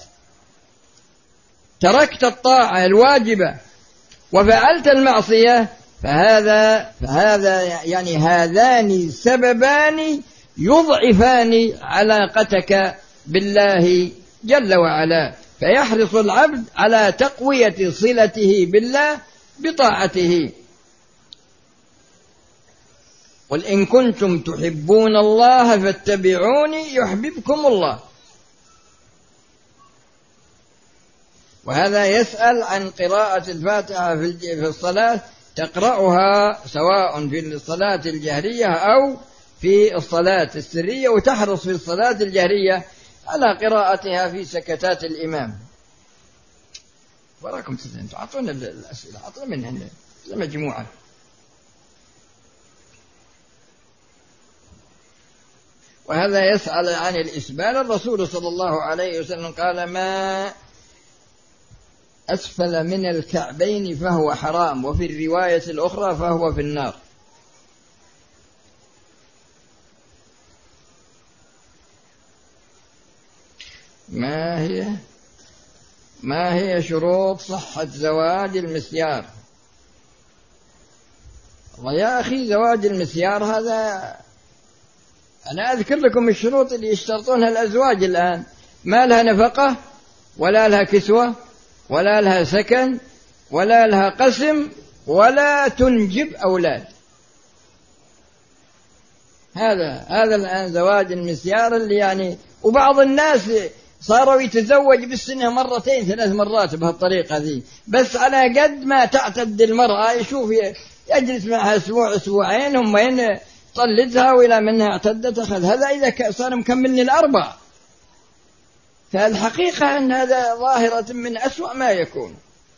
تركت الطاعة الواجبة وفعلت المعصية فهذا فهذا يعني هذان سببان يضعفان علاقتك بالله جل وعلا. فيحرص العبد على تقوية صلته بالله بطاعته. قل إن كنتم تحبون الله فاتبعوني يحببكم الله. وهذا يسأل عن قراءة الفاتحة في الصلاة، تقرأها سواء في الصلاة الجهرية أو في الصلاة السرية، وتحرص في الصلاة الجهرية على قراءتها في سكتات الإمام. وراكم تسألون تعطونا الأسئلة، أعطونا منها مجموعة. وهذا يسأل عن الإسبال. الرسول صلى الله عليه وسلم قال ما أسفل من الكعبين فهو حرام، وفي الرواية الأخرى فهو في النار. ما هي ما هي شروط صحة زواج المسيار؟ والله يا أخي زواج المسيار هذا أنا أذكر لكم الشروط اللي يشترطونها الأزواج الآن: ما لها نفقة، ولا لها كسوة، ولا لها سكن، ولا لها قسم، ولا تنجب أولاد. هذا هذا الآن زواج المسيار اللي يعني، وبعض الناس صاروا يتزوج بالسنة مرتين ثلاث مرات بهالطريقة ذي، بس على قد ما تعتد المرأة يشوف يجلس معها أسبوع أسبوعين هم ين طلتها وإلى منها اعتدت أخذ هذا إذا صار مكملني الأربع. فالحقيقة أن هذا ظاهرة من أسوأ ما يكون.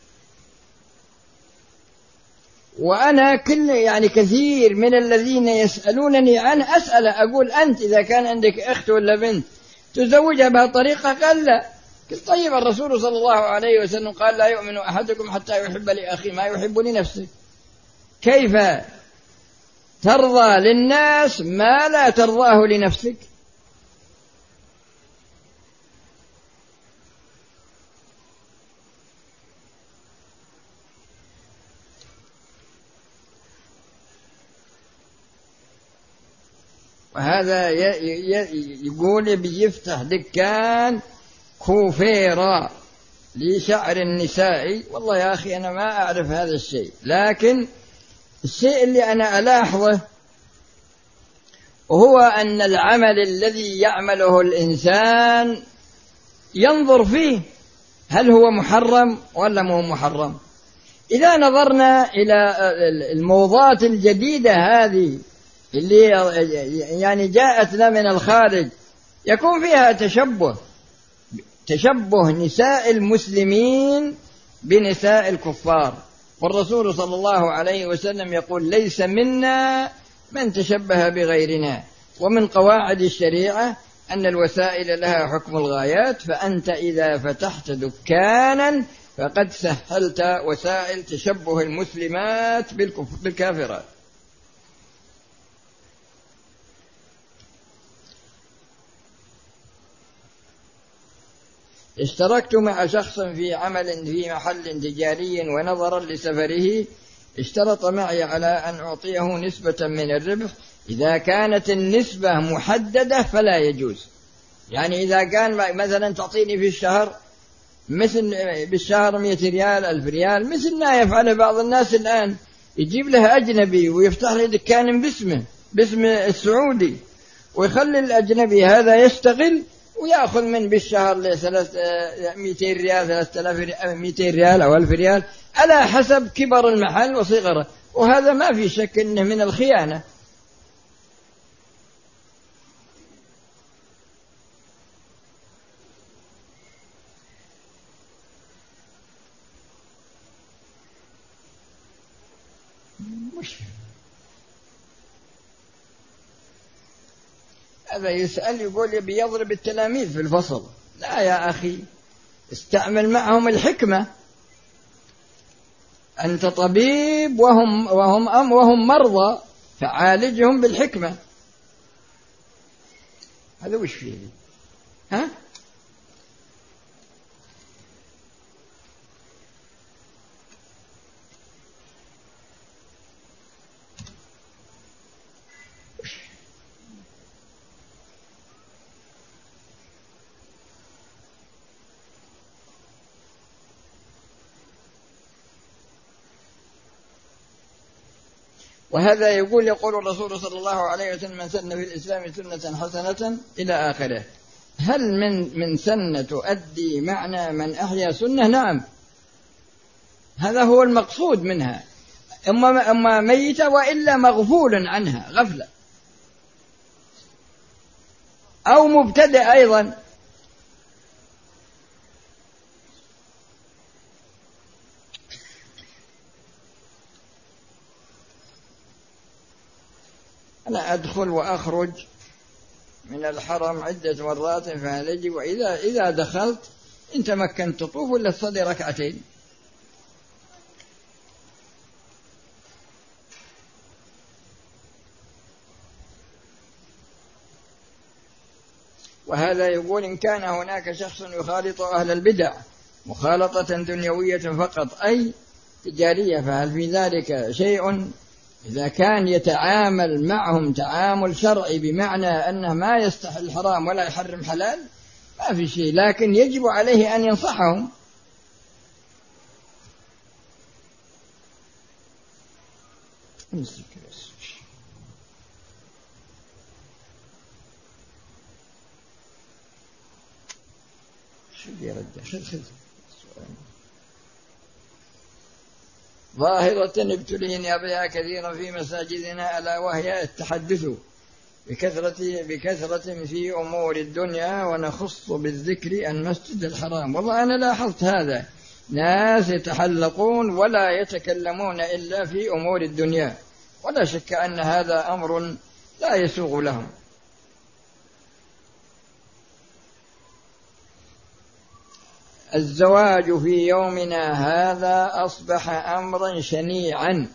وأنا كل يعني كثير من الذين يسألونني عنه أسأل أقول أنت إذا كان عندك أخت ولا بنت تزوجها بهالطريقة؟ قال لا. قلت طيب الرسول صلى الله عليه وسلم قال لا يؤمن أحدكم حتى يحب لأخيه ما يحب لنفسه. كيف ترضى للناس ما لا ترضاه لنفسك؟ وهذا يقول بيفتح دكان كوفيرة لشعر النساء. والله يا أخي أنا ما أعرف هذا الشيء، لكن الشيء اللي أنا ألاحظه هو أن العمل الذي يعمله الإنسان ينظر فيه هل هو محرم ولا مو محرم. إذا نظرنا إلى الموضات الجديدة هذه اللي يعني جاءتنا من الخارج يكون فيها تشبه تشبه نساء المسلمين بنساء الكفار، والرسول صلى الله عليه وسلم يقول ليس منا من تشبه بغيرنا. ومن قواعد الشريعة أن الوسائل لها حكم الغايات، فأنت إذا فتحت دكانا فقد سهلت وسائل تشبه المسلمات بالكافرات. اشتركت مع شخص في عمل في محل تجاري، ونظرا لسفره اشترط معي على أن أعطيه نسبة من الربح. إذا كانت النسبة محددة فلا يجوز. يعني إذا كان مثلا تعطيني في الشهر مثل بالشهر مئة ريال ألف ريال مثل ما يفعل بعض الناس الآن، يجيب له أجنبي ويفتح له دكان باسمه باسم السعودي ويخلي الأجنبي هذا يشتغل ويأخذ من بالشهر لثلاث مئتين ريال ثلاثة آلاف مئتين ريال أو ألف ريال على حسب كبر المحل وصغره، وهذا ما في شك أنه من الخيانة. مش هذا يسأل يقول يبي يضرب التلاميذ في الفصل. لا يا أخي، استعمل معهم الحكمة. أنت طبيب وهم وهم أم وهم مرضى، فعالجهم بالحكمة. هذا وش فيه؟ ها؟ وهذا يقول يقول الرسول صلى الله عليه وسلم من سن في الإسلام سنة حسنة إلى آخره. هل من من سنة تؤدي معنى من أحيا سنة؟ نعم، هذا هو المقصود منها، أما أما ميتة وإلا مغفول عنها غفلة أو مبتدئ أيضا. أنا أدخل وأخرج من الحرم عدة مرات فهل يجب وإذا إذا دخلت إن تمكنت تطوف ولا تصلي ركعتين؟ وهذا يقول إن كان هناك شخص يخالط أهل البدع مخالطة دنيوية فقط أي تجارية، فهل في ذلك شيء؟ إذا كان يتعامل معهم تعامل شرعي بمعنى أنه ما يستحل الحرام ولا يحرم حلال ما في شيء، لكن يجب عليه أن ينصحهم. ظاهرة ابتلينا بها كثيرا في مساجدنا، ألا وهي التحدث بكثرة بكثرة في أمور الدنيا، ونخص بالذكر المسجد الحرام. والله أنا لاحظت هذا، ناس يتحلقون ولا يتكلمون إلا في أمور الدنيا، ولا شك أن هذا أمر لا يسوغ لهم. الزواج في يومنا هذا أصبح أمرا شنيعا،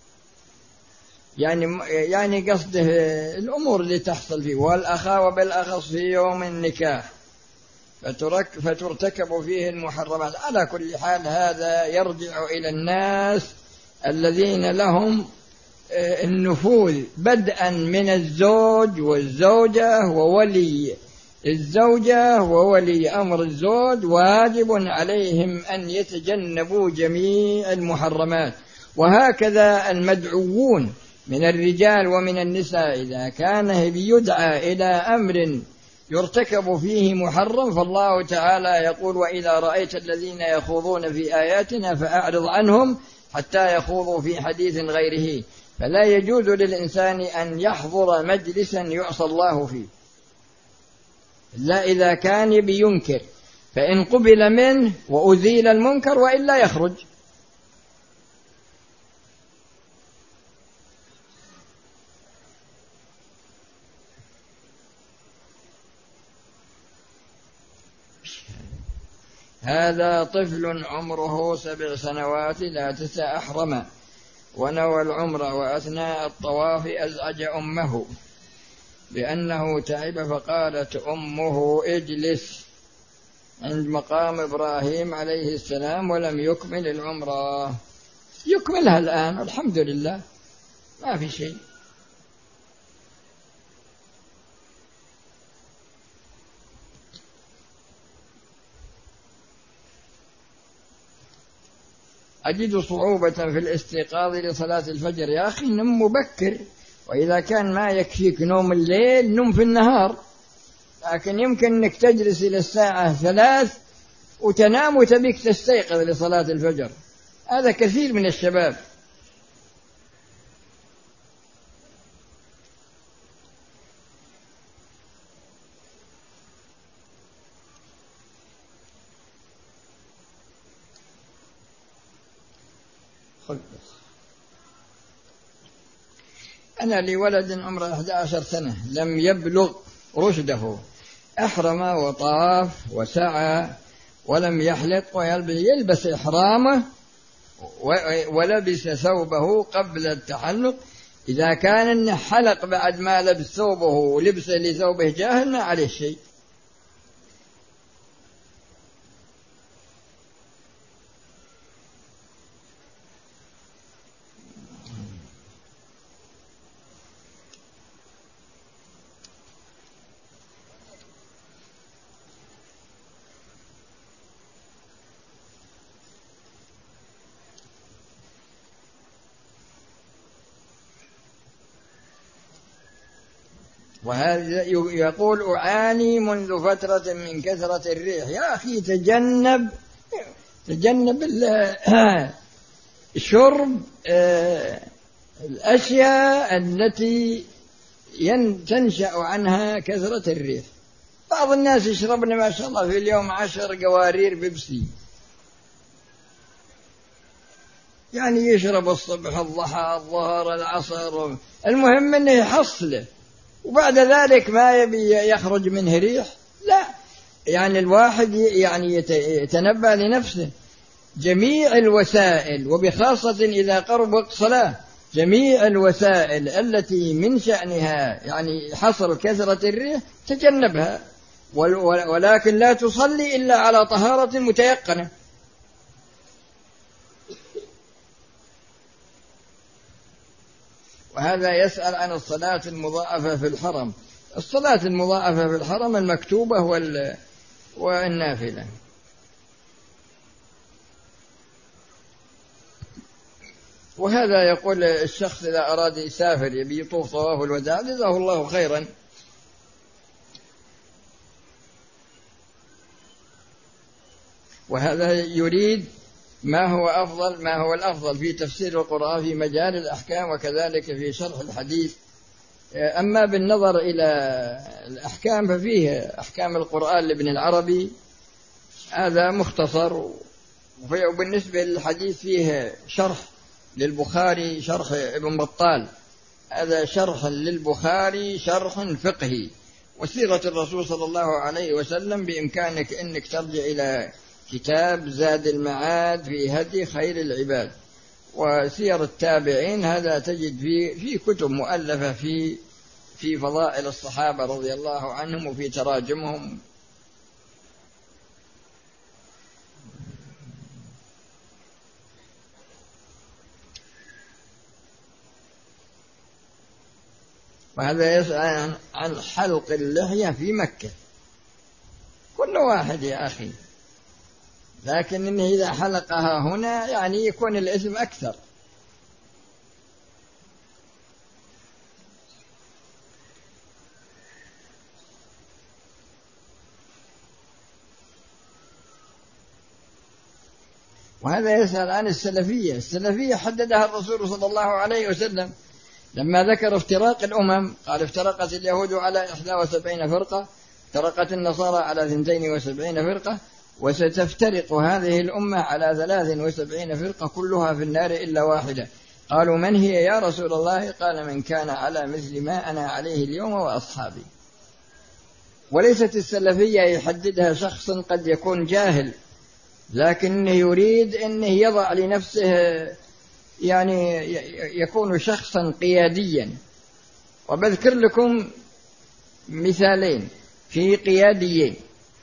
يعني يعني قصده الأمور اللي تحصل فيه، والأخاوة بالأخص في يوم النكاح فترك فترتكب فيه المحرمات. على كل حال هذا يرجع إلى الناس الذين لهم النفوذ، بدءا من الزوج والزوجة وولي الزوجة وولي أمر الزوج، واجب عليهم أن يتجنبوا جميع المحرمات. وهكذا المدعوون من الرجال ومن النساء، إذا كان بيدعى إلى أمر يرتكب فيه محرم، فالله تعالى يقول: وإذا رأيت الذين يخوضون في آياتنا فأعرض عنهم حتى يخوضوا في حديث غيره. فلا يجوز للإنسان أن يحضر مجلسا يعصى الله فيه، لا إذا كان بينكر، فإن قبل منه وأزيل المنكر، وإلا يخرج. هذا طفل عمره سبع سنوات لا تتأحرم، ونوى العمر، وأثناء الطواف أزعج أمه لأنه تعب، فقالت أمه: اجلس، عند مقام إبراهيم عليه السلام، ولم يكمل العمرة. يكملها الآن الحمد لله، ما في شيء. أجد صعوبة في الاستيقاظ لصلاة الفجر. يا أخي نم مبكر، وإذا كان ما يكفيك نوم الليل نم في النهار، لكن يمكن أنك تجلس إلى الساعة ثلاث وتنام وتبيك تستيقظ لصلاة الفجر. هذا كثير من الشباب. أنا لي ولد عمره أحد عشر سنة لم يبلغ رشده، أحرم وطاف وسعى ولم يحلق ويلبس إحرامه ولبس ثوبه قبل التحلق. إذا كان حلق بعد ما لبس ثوبه ولبس لثوبه جاهل ما عليه شيء. وهذا يقول: أعاني منذ فترة من كثرة الريح. يا أخي تجنب تجنب شرب الأشياء التي تنشأ عنها كثرة الريح. بعض الناس يشربن ما شاء الله في اليوم عشر قوارير بيبسي، يعني يشرب الصبح الضحى الظهر العصر، المهم أنه يحصله، وبعد ذلك ما يبي يخرج منه ريح. لا، يعني الواحد يعني يتنبأ لنفسه. جميع الوسائل، وبخاصة إذا قرب وقت صلاة، جميع الوسائل التي من شأنها يعني حصر كثرة الريح تجنبها، ولكن لا تصلي إلا على طهارة متيقنة. وهذا يسأل عن الصلاة المضاعفة في الحرم. الصلاة المضاعفة في الحرم المكتوبة والنافلة. وهذا يقول الشخص إذا أراد يسافر يبي يطوف طواف الوداع جزاه الله خيرا. وهذا يريد ما هو أفضل، ما هو الأفضل في تفسير القرآن في مجال الأحكام وكذلك في شرح الحديث. أما بالنظر إلى الأحكام ففيه أحكام القرآن لابن العربي، هذا مختصر، وبالنسبة للحديث فيه شرح للبخاري، شرح ابن بطال، هذا شرح للبخاري شرح فقهي. وسيرة الرسول صلى الله عليه وسلم بإمكانك أنك ترجع إلى كتاب زاد المعاد في هدي خير العباد، وسير التابعين هذا تجد في في كتب مؤلفة في في فضائل الصحابة رضي الله عنهم وفي تراجمهم. وهذا يسأل عن حلق اللحية في مكة، كل واحد يا أخي، لكن إنه إذا حلقها هنا يعني يكون الإثم أكثر. وهذا يسأل عن السلفية. السلفية حددها الرسول صلى الله عليه وسلم لما ذكر افتراق الأمم، قال افترقت اليهود على إحدى وسبعين فرقة، افترقت النصارى على اثنتين وسبعين فرقة، وستفترق هذه الأمة على ثلاث وسبعين فرقة كلها في النار إلا واحدة. قالوا من هي يا رسول الله؟ قال من كان على مثل ما أنا عليه اليوم وأصحابي. وليست السلفية يحددها شخص قد يكون جاهل، لكنه يريد أنه يضع لنفسه يعني يكون شخصا قياديا. وبذكر لكم مثالين في قياديين.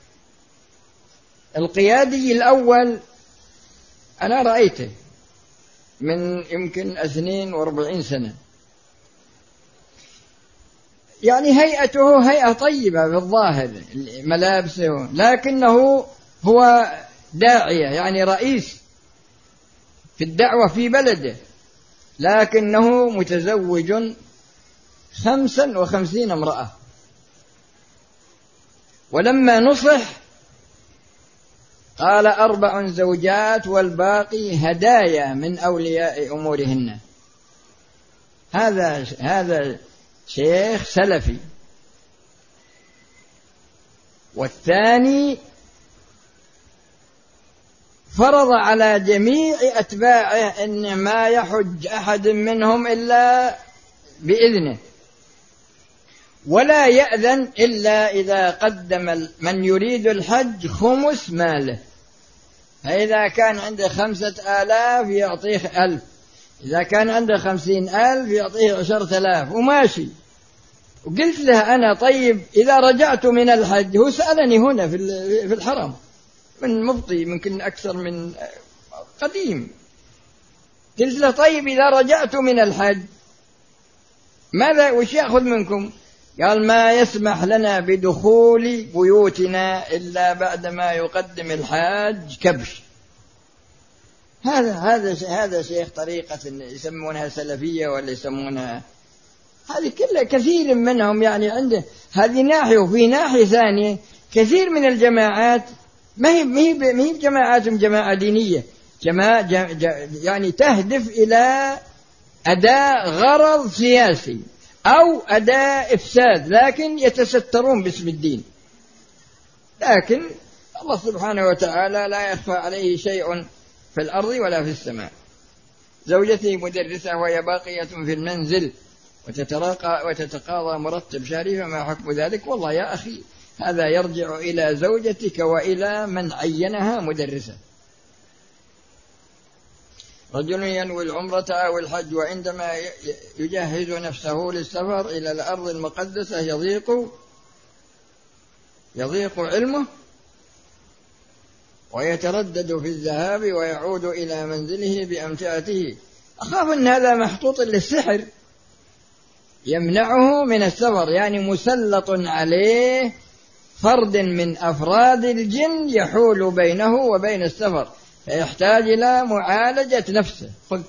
القيادي الأول أنا رأيته من يمكن اثنين واربعين سنة، يعني هيئته هيئة طيبة في الظاهر، ملابسه، لكنه هو داعية يعني رئيس في الدعوة في بلده، لكنه متزوج خمسا وخمسين امرأة، ولما نصح قال أربع زوجات والباقي هدايا من أولياء أمورهن. هذا هذا شيخ سلفي. والثاني فرض على جميع أتباعه أن ما يحج أحد منهم إلا بإذنه، ولا يأذن إلا إذا قدم من يريد الحج خمس ماله. فإذا كان عنده خمسة آلاف يعطيه ألف، إذا كان عنده خمسين ألف يعطيه عشرة آلاف وماشي. وقلت له أنا طيب إذا رجعت من الحج، هو سألني هنا في الحرم من مبطي ممكن أكثر من قديم، قلت له طيب إذا رجعت من الحج ماذا وش يأخذ منكم؟ قال ما يسمح لنا بدخول بيوتنا إلا بعدما يقدم الحاج كبش. هذا هذا هذا شيخ طريقة يسمونها سلفية ولا يسمونها هذه كلها. كثير منهم يعني عنده هذه ناحية، وفي ناحية ثانية كثير من الجماعات ما هي ما هي ما هي جماعات جماعة دينية، جماعة يعني تهدف إلى أداء غرض سياسي أو أداء إفساد، لكن يتسترون باسم الدين. لكن الله سبحانه وتعالى لا يخفى عليه شيء في الأرض ولا في السماء. زوجتي مدرسة وهي باقية في المنزل وتتراقى وتتقاضى مرتب شهري، فما حكم ذلك؟ والله يا أخي هذا يرجع إلى زوجتك وإلى من عينها مدرسة. رجل ينوي العمرة أو الحج وعندما يجهز نفسه للسفر إلى الأرض المقدسة يضيق يضيق علمه ويتردد في الذهاب ويعود إلى منزله بأمتعته. أخاف أن هذا محطوط للسحر يمنعه من السفر، يعني مسلط عليه فرد من أفراد الجن يحول بينه وبين السفر، فيحتاج إلى معالجة نفسه. خذ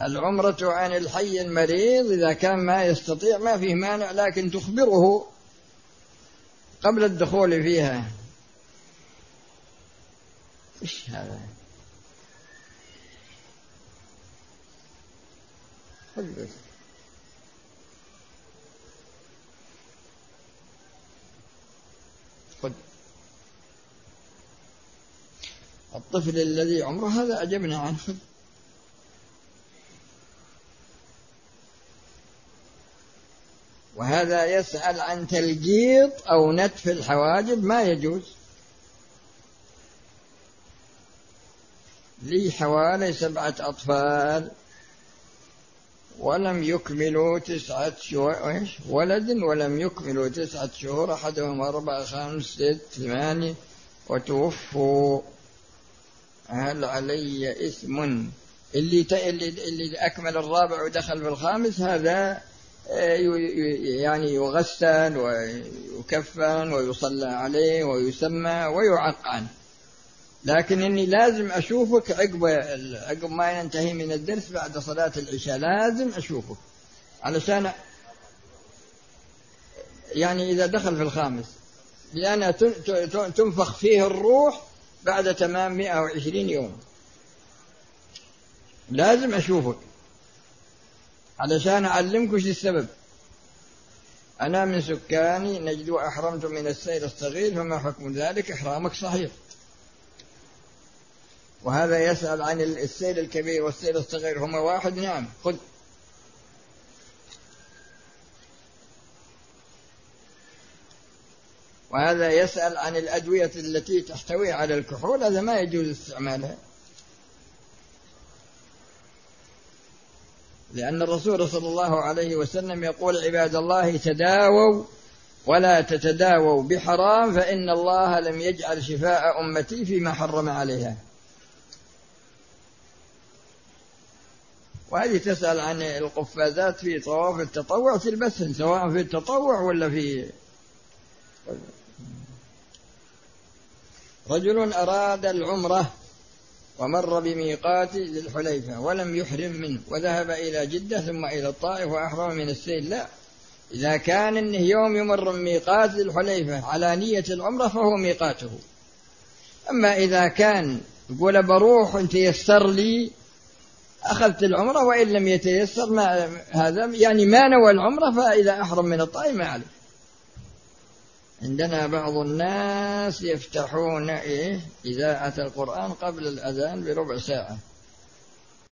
العمرة عن الحي المريض إذا كان ما يستطيع ما فيه مانع، لكن تخبره قبل الدخول فيها. إيش هذا؟ خذ الطفل الذي عمره هذا أجبنا عنه. خذ. وهذا يسأل عن تلقيط أو نتف الحواجب، ما يجوز. لي حوالي سبعة أطفال ولم يكملوا تسعة شهور، ولد ولم يكملوا تسعة شهور، أحدهم أربعة خمس ست ثمانية وتوفوا، هل علي إثم؟ اللي اللي أكمل الرابع ودخل في الخامس هذا يعني يغسل ويكفن ويصلى عليه ويسمى ويعقن، لكن إني لازم أشوفك عقب عقب ما ينتهي من الدرس بعد صلاة العشاء، لازم أشوفك علشان يعني إذا دخل في الخامس، لأن تنفخ فيه الروح بعد تمام مئة وعشرين يوم، لازم أشوفك علشان أعلمك وش السبب. أنا من سكاني نجد أحرمت من السير الصغير، فما حكم ذلك؟ إحرامك صحيح. وهذا يسأل عن السير الكبير والسير الصغير هما واحد؟ نعم. خذ. وهذا يسأل عن الأدوية التي تحتوي على الكحول، هذا ما يجوز استعمالها، لأن الرسول صلى الله عليه وسلم يقول: عباد الله تداووا ولا تتداووا بحرام، فإن الله لم يجعل شفاء أمتي فيما حرم عليها. وهذه تسأل عن القفازات في طواف التطوع، تلبسهن سواء في التطوع ولا في. رجل أراد العمرة ومر بميقات ذي الحليفة ولم يحرم منه، وذهب إلى جدة ثم إلى الطائف وأحرم من السيل. لا، إذا كان إنه يوم يمر من ميقات ذي الحليفة على نية العمرة فهو ميقاته. أما إذا كان يقول بروح أنت يسر لي أخذت العمرة، وإن لم يتيسر ما هذا يعني ما نوى العمرة، فإذا أحرم من الطائف ما عليه. عندنا بعض الناس يفتحون إيه إذاعة القرآن قبل الأذان بربع ساعة،